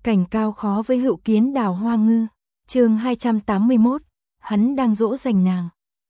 Cảnh cao khó với Hữu Kiến đào hoa ngư. Chương 281, hắn đang dỗ dành nàng.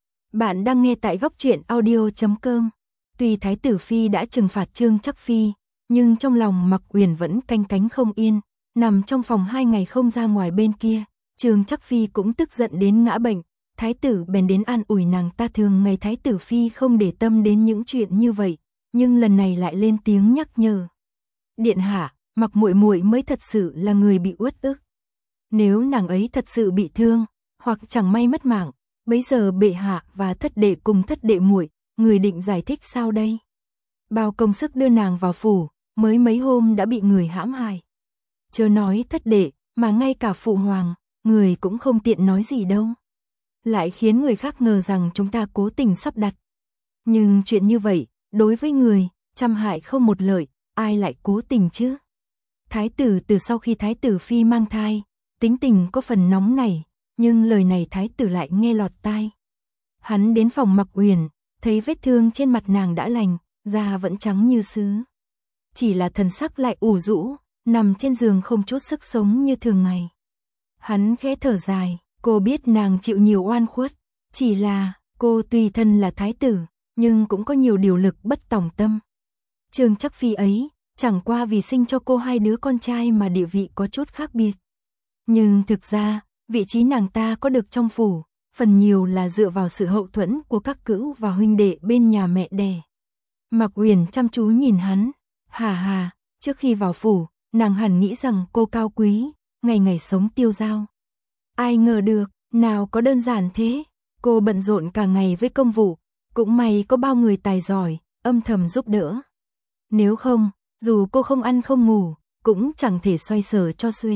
Bạn đang nghe tại góc truyện audio.com. Tuy Thái tử phi đã trừng phạt Trương Chắc phi, nhưng trong lòng Mặc Uyển vẫn canh cánh không yên, nằm trong phòng 2 ngày không ra ngoài bên kia. Trương Chắc phi cũng tức giận đến ngã bệnh, thái tử bèn đến an ủi nàng ta. Thường ngày Thái tử phi không để tâm đến những chuyện như vậy, nhưng lần này lại lên tiếng nhắc nhở. Điện hạ, Mặc muội muội mới thật sự là người bị uất ức. Nếu nàng ấy thật sự bị thương, hoặc chẳng may mất mạng, bấy giờ bệ hạ và thất đệ cùng thất đệ muội, người định giải thích sao đây? Bao công sức đưa nàng vào phủ, mới mấy hôm đã bị người hãm hại. Chớ nói thất đệ, mà ngay cả phụ hoàng, người cũng không tiện nói gì đâu. Lại khiến người khác ngờ rằng chúng ta cố tình sắp đặt. Nhưng chuyện như vậy, đối với người, trăm hại không một lợi, ai lại cố tình chứ? Thái tử từ sau khi Thái tử phi mang thai, tính tình có phần nóng nảy, nhưng lời này Thái tử lại nghe lọt tai. Hắn đến phòng Mặc Uyển, thấy vết thương trên mặt nàng đã lành, da vẫn trắng như sứ. Chỉ là thần sắc lại ủ rũ, nằm trên giường không chút sức sống như thường ngày. Hắn khẽ thở dài, cô biết nàng chịu nhiều oan khuất, chỉ là cô tuy thân là thái tử, nhưng cũng có nhiều điều lực bất tòng tâm. Trương Chắc phi ấy, chẳng qua vì sinh cho cô 2 đứa con trai mà địa vị có chút khác biệt. Nhưng thực ra, vị trí nàng ta có được trong phủ, phần nhiều là dựa vào sự hậu thuẫn của các cữu và huynh đệ bên nhà mẹ đẻ. Mặc Uyển chăm chú nhìn hắn, hà, trước khi vào phủ, nàng hẳn nghĩ rằng cô cao quý, ngày ngày sống tiêu dao. Ai ngờ được, nào có đơn giản thế, cô bận rộn cả ngày với công vụ, cũng may có bao người tài giỏi, âm thầm giúp đỡ. Nếu không, dù cô không ăn không ngủ, cũng chẳng thể xoay sở cho xuể.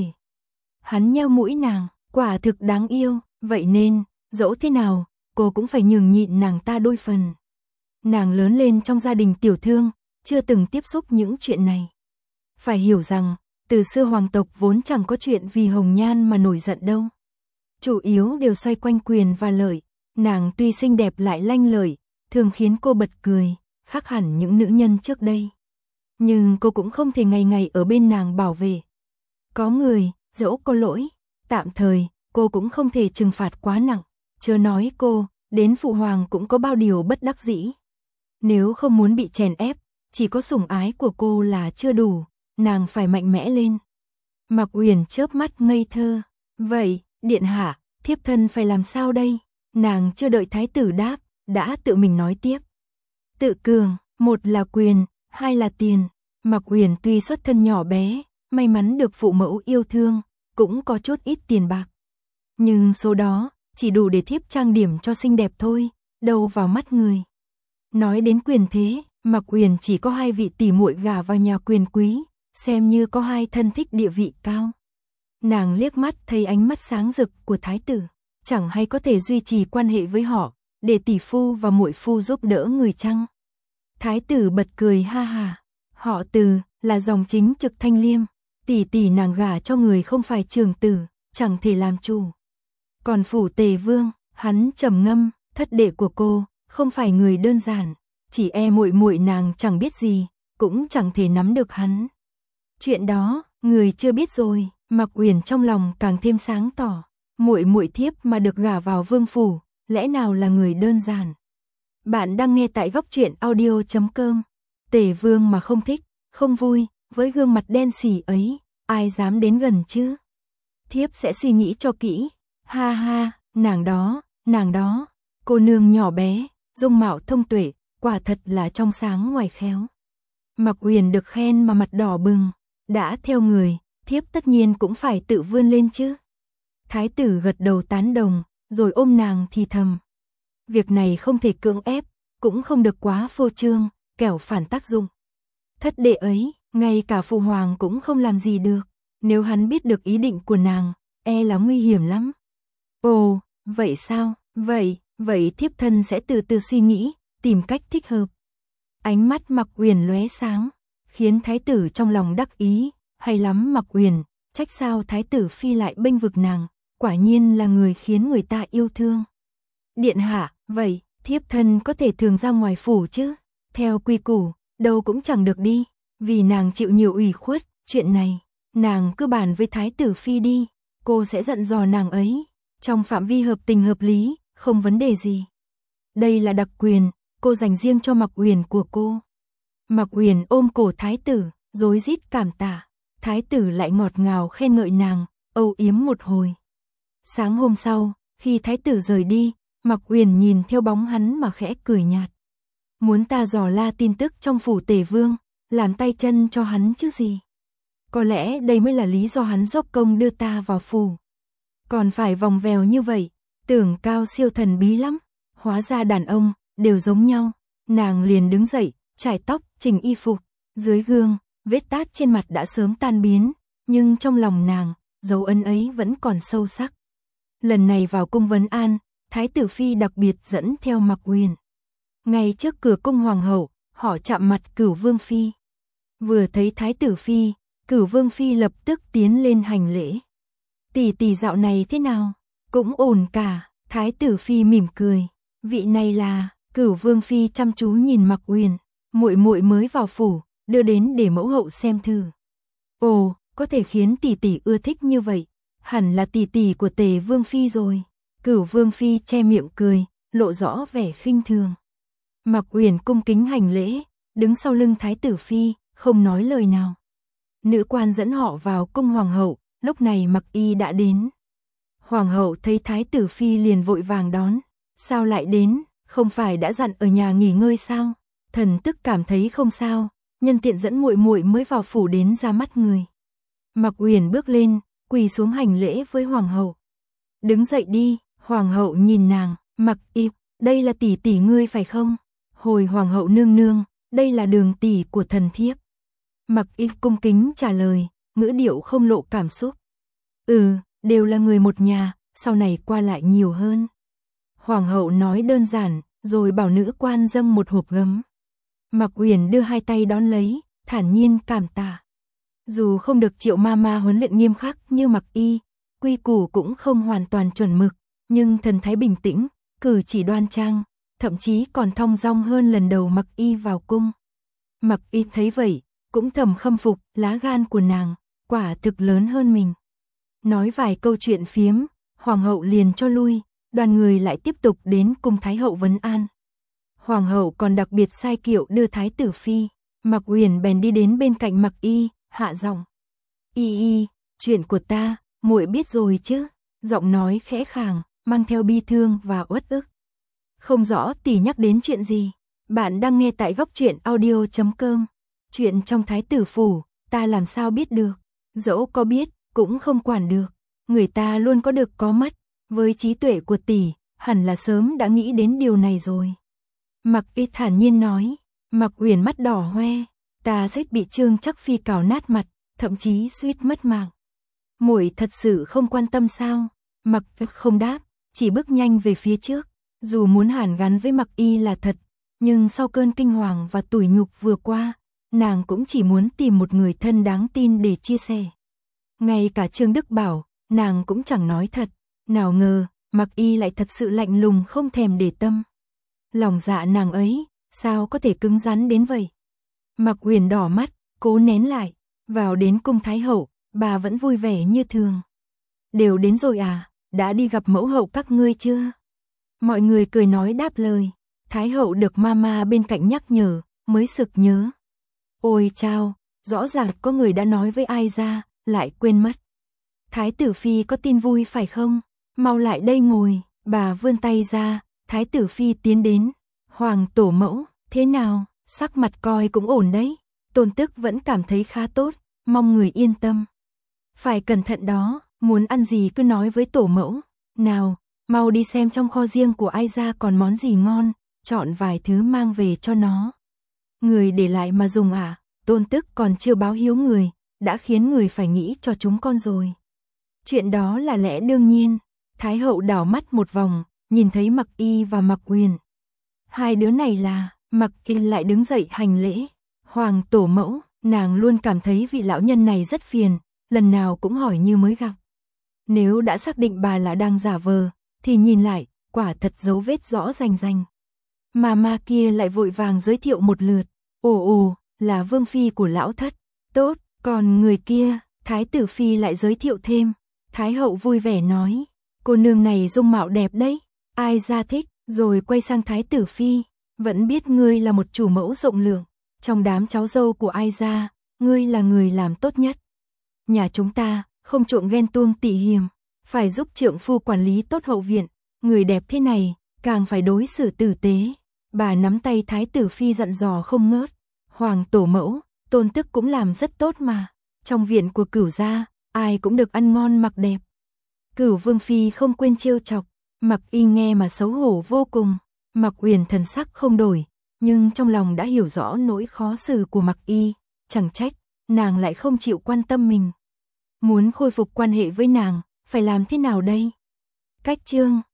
Hắn nheo mũi nàng, quả thực đáng yêu, vậy nên, dẫu thế nào, cô cũng phải nhường nhịn nàng ta đôi phần. Nàng lớn lên trong gia đình tiểu thương, chưa từng tiếp xúc những chuyện này. Phải hiểu rằng, từ xưa hoàng tộc vốn chẳng có chuyện vì hồng nhan mà nổi giận đâu. Chủ yếu đều xoay quanh quyền và lợi, nàng tuy xinh đẹp lại lanh lợi, thường khiến cô bật cười, khác hẳn những nữ nhân trước đây. Nhưng cô cũng không thể ngày ngày ở bên nàng bảo vệ. Có người, dẫu có lỗi, tạm thời, cô cũng không thể trừng phạt quá nặng, chớ nói cô, đến phụ hoàng cũng có bao điều bất đắc dĩ. Nếu không muốn bị chèn ép, chỉ có sủng ái của cô là chưa đủ, nàng phải mạnh mẽ lên. Mặc Uyển chớp mắt ngây thơ, vậy, điện hạ, thiếp thân phải làm sao đây? Nàng chưa đợi thái tử đáp, đã tự mình nói tiếp. Tự cường, một là quyền, 2 là tiền. Mặc Uyển tuy xuất thân nhỏ bé, may mắn được phụ mẫu yêu thương, cũng có chút ít tiền bạc. Nhưng số đó, chỉ đủ để thiếp trang điểm cho xinh đẹp thôi, đâu vào mắt người. Nói đến quyền thế, Mặc Uyển chỉ có 2 vị tỷ muội gả vào nhà quyền quý, xem như có 2 thân thích địa vị cao. Nàng liếc mắt thấy ánh mắt sáng rực của thái tử, chẳng hay có thể duy trì quan hệ với họ, để tỷ phu và muội phu giúp đỡ người chăng? Thái tử bật cười ha ha, họ Từ là dòng chính trực Thanh Liêm, tỷ nàng gả cho người không phải trưởng tử, chẳng thể làm chủ. Còn phủ Tề Vương, hắn trầm ngâm, thất đệ của cô không phải người đơn giản, chỉ e muội muội nàng chẳng biết gì, cũng chẳng thể nắm được hắn. Chuyện đó, người chưa biết rồi. Mặc Uyển trong lòng càng thêm sáng tỏ, muội muội thiếp mà được gả vào vương phủ, lẽ nào là người đơn giản. Bạn đang nghe tại góc truyện audio.com. Tề Vương mà không thích, không vui, với gương mặt đen sì ấy, ai dám đến gần chứ? Thiếp sẽ suy nghĩ cho kỹ. Ha, nàng đó, cô nương nhỏ bé, dung mạo thông tuệ, quả thật là trong sáng ngoài khéo. Mặc Uyển được khen mà mặt đỏ bừng, đã theo người, thiếp tất nhiên cũng phải tự vươn lên chứ. Thái tử gật đầu tán đồng, rồi ôm nàng thì thầm. Việc này không thể cưỡng ép, cũng không được quá phô trương, kẻo phản tác dụng. Thất đệ ấy, ngay cả phụ hoàng cũng không làm gì được, nếu hắn biết được ý định của nàng, e là nguy hiểm lắm. Ồ, vậy sao, vậy thiếp thân sẽ từ từ suy nghĩ, tìm cách thích hợp. Ánh mắt Mặc Uyển lóe sáng, khiến thái tử trong lòng đắc ý. Hay lắm Mặc Uyển, trách sao thái tử phi lại bênh vực nàng, quả nhiên là người khiến người ta yêu thương. Điện hạ, vậy, thiếp thân có thể thường ra ngoài phủ chứ? Theo quy củ, đâu cũng chẳng được đi, vì nàng chịu nhiều ủy khuất, chuyện này, Nàng cứ bàn với Thái tử Phi đi, cô sẽ dặn dò nàng ấy, trong phạm vi hợp tình hợp lý, không vấn đề gì. Đây là đặc quyền, cô dành riêng cho Mặc Uyển của cô. Mặc Uyển ôm cổ Thái tử, rối rít cảm tạ. Thái tử lại ngọt ngào khen ngợi nàng, âu yếm một hồi. Sáng hôm sau, khi Thái tử rời đi, Mặc Uyển nhìn theo bóng hắn mà khẽ cười nhạt. Muốn ta dò la tin tức trong phủ Tề Vương, làm tay chân cho hắn chứ gì. Có lẽ đây mới là lý do hắn dốc công đưa ta vào phủ. Còn phải vòng vèo như vậy, tưởng cao siêu thần bí lắm. Hóa ra đàn ông, đều giống nhau. Nàng liền đứng dậy, chải tóc, chỉnh y phục. Dưới gương, vết tát trên mặt đã sớm tan biến, nhưng trong lòng nàng, dấu ấn ấy vẫn còn sâu sắc. Lần này vào cung vấn an, Thái tử Phi đặc biệt dẫn theo Mặc Uyển. Ngay trước cửa cung hoàng hậu, họ chạm mặt Cửu Vương Phi. Vừa thấy Thái tử Phi, Cửu Vương Phi lập tức tiến lên hành lễ. Tỷ tỷ dạo này thế nào? Cũng ổn cả. Thái tử Phi mỉm cười. Vị này là... Cửu Vương Phi chăm chú nhìn Mặc Uyển. Muội muội mới vào phủ, đưa đến để mẫu hậu xem thử. Ồ, có thể khiến tỷ tỷ ưa thích như vậy. Hẳn là tỷ tỷ của Tề Vương Phi rồi. Cửu Vương Phi che miệng cười, lộ rõ vẻ khinh thường. Mặc Uyển cung kính hành lễ, đứng sau lưng Thái tử Phi, không nói lời nào. Nữ quan dẫn họ vào cung hoàng hậu, lúc này Mặc Y đã đến. Hoàng hậu thấy Thái tử Phi liền vội vàng đón. Sao lại đến, không phải đã dặn ở nhà nghỉ ngơi sao? Thần tức cảm thấy không sao, nhân tiện dẫn muội muội mới vào phủ đến ra mắt người. Mặc Uyển bước lên, quỳ xuống hành lễ với hoàng hậu. Đứng dậy đi, hoàng hậu nhìn nàng, Mặc Y, đây là tỷ tỷ ngươi phải không? Hồi hoàng hậu nương nương, đây là Đường tỷ của thần thiếp. Mặc Y cung kính trả lời, ngữ điệu không lộ cảm xúc. Đều là người một nhà, sau này qua lại nhiều hơn. Hoàng hậu nói đơn giản, rồi bảo nữ quan dâng một hộp gấm. Mặc Uyển đưa hai tay đón lấy, thản nhiên cảm tạ. Dù không được Triệu Mama huấn luyện nghiêm khắc như Mặc Y, quy củ cũng không hoàn toàn chuẩn mực, nhưng thần thái bình tĩnh, cử chỉ đoan trang, thậm chí còn thong dong hơn lần đầu Mặc Y vào cung. Mặc Y thấy vậy, cũng thầm khâm phục, lá gan của nàng, quả thực lớn hơn mình. Nói vài câu chuyện phiếm, hoàng hậu liền cho lui, đoàn người lại tiếp tục đến cung Thái hậu vấn an. Hoàng hậu còn đặc biệt sai kiệu đưa Thái tử Phi, Mặc Uyển bèn đi đến bên cạnh Mặc Y, hạ giọng. Y, chuyện của ta, muội biết rồi chứ? Giọng nói khẽ khàng, mang theo bi thương và uất ức. Không rõ tỷ nhắc đến chuyện gì. Bạn đang nghe tại góc truyện audio.com. Chuyện trong Thái tử phủ, ta làm sao biết được? Dẫu có biết, cũng không quản được. Người ta luôn có được có mất. Với trí tuệ của tỷ, hẳn là sớm đã nghĩ đến điều này rồi. Mặc Y thản nhiên nói. Mặc Uyển mắt đỏ hoe. Ta suýt bị Trương Chắc Phi cào nát mặt, thậm chí suýt mất mạng. Muội thật sự không quan tâm sao? Mặc Y không đáp, chỉ bước nhanh về phía trước. Dù muốn hàn gắn với Mặc Y là thật, nhưng sau cơn kinh hoàng và tủi nhục vừa qua, nàng cũng chỉ muốn tìm một người thân đáng tin để chia sẻ. Ngay cả Trương Đức Bảo, nàng cũng chẳng nói thật. Nào ngờ, Mặc Y lại thật sự lạnh lùng không thèm để tâm. Lòng dạ nàng ấy, sao có thể cứng rắn đến vậy? Mặc Uyển đỏ mắt, cố nén lại. Vào đến cung Thái hậu, bà vẫn vui vẻ như thường. Đều đến rồi à, đã đi gặp mẫu hậu các ngươi chưa? Mọi người cười nói đáp lời. Thái hậu được mama bên cạnh nhắc nhở, mới sực nhớ. Ôi chao, rõ ràng có người đã nói với ai ra, lại quên mất. Thái tử Phi có tin vui phải không? Mau lại đây ngồi. Bà vươn tay ra, Thái tử Phi tiến đến. Hoàng tổ mẫu, thế nào? Sắc mặt coi cũng ổn đấy. Tôn tức vẫn cảm thấy khá tốt, mong người yên tâm. Phải cẩn thận đó, muốn ăn gì cứ nói với tổ mẫu. Nào, mau đi xem trong kho riêng của ai ra còn món gì ngon, chọn vài thứ mang về cho nó. Người để lại mà dùng à? Tôn tức còn chưa báo hiếu người, đã khiến người phải nghĩ cho chúng con rồi. Chuyện đó là lẽ đương nhiên. Thái hậu đảo mắt một vòng, nhìn thấy Mặc Y và Mặc Uyển. Hai đứa này là... Mặc Y lại đứng dậy hành lễ. Hoàng tổ mẫu, nàng luôn cảm thấy vị lão nhân này rất phiền, lần nào cũng hỏi như mới gặp. Nếu đã xác định bà là đang giả vờ, thì nhìn lại, quả thật dấu vết rõ rành rành. Mà kia lại vội vàng giới thiệu một lượt. Ồ, là vương phi của lão thất. Tốt, còn người kia, Thái tử phi lại giới thiệu thêm. Thái hậu vui vẻ nói, cô nương này dung mạo đẹp đấy, ai ra thích, rồi quay sang thái tử phi, vẫn biết ngươi là một chủ mẫu rộng lượng, trong đám cháu dâu của ai ra, ngươi là người làm tốt nhất. Nhà chúng ta, không trộm ghen tuông tỉ hiềm, phải giúp trượng phu quản lý tốt hậu viện, người đẹp thế này, càng phải đối xử tử tế. Bà nắm tay thái tử phi dặn dò không ngớt, hoàng tổ mẫu, tôn tức cũng làm rất tốt mà, trong viện của Cửu gia, ai cũng được ăn ngon mặc đẹp. Cửu vương phi không quên trêu chọc, Mặc Y nghe mà xấu hổ vô cùng. Mặc Uyển thần sắc không đổi, nhưng trong lòng đã hiểu rõ nỗi khó xử của Mặc Y, chẳng trách nàng lại không chịu quan tâm mình. Muốn khôi phục quan hệ với nàng, phải làm thế nào đây? Cách chương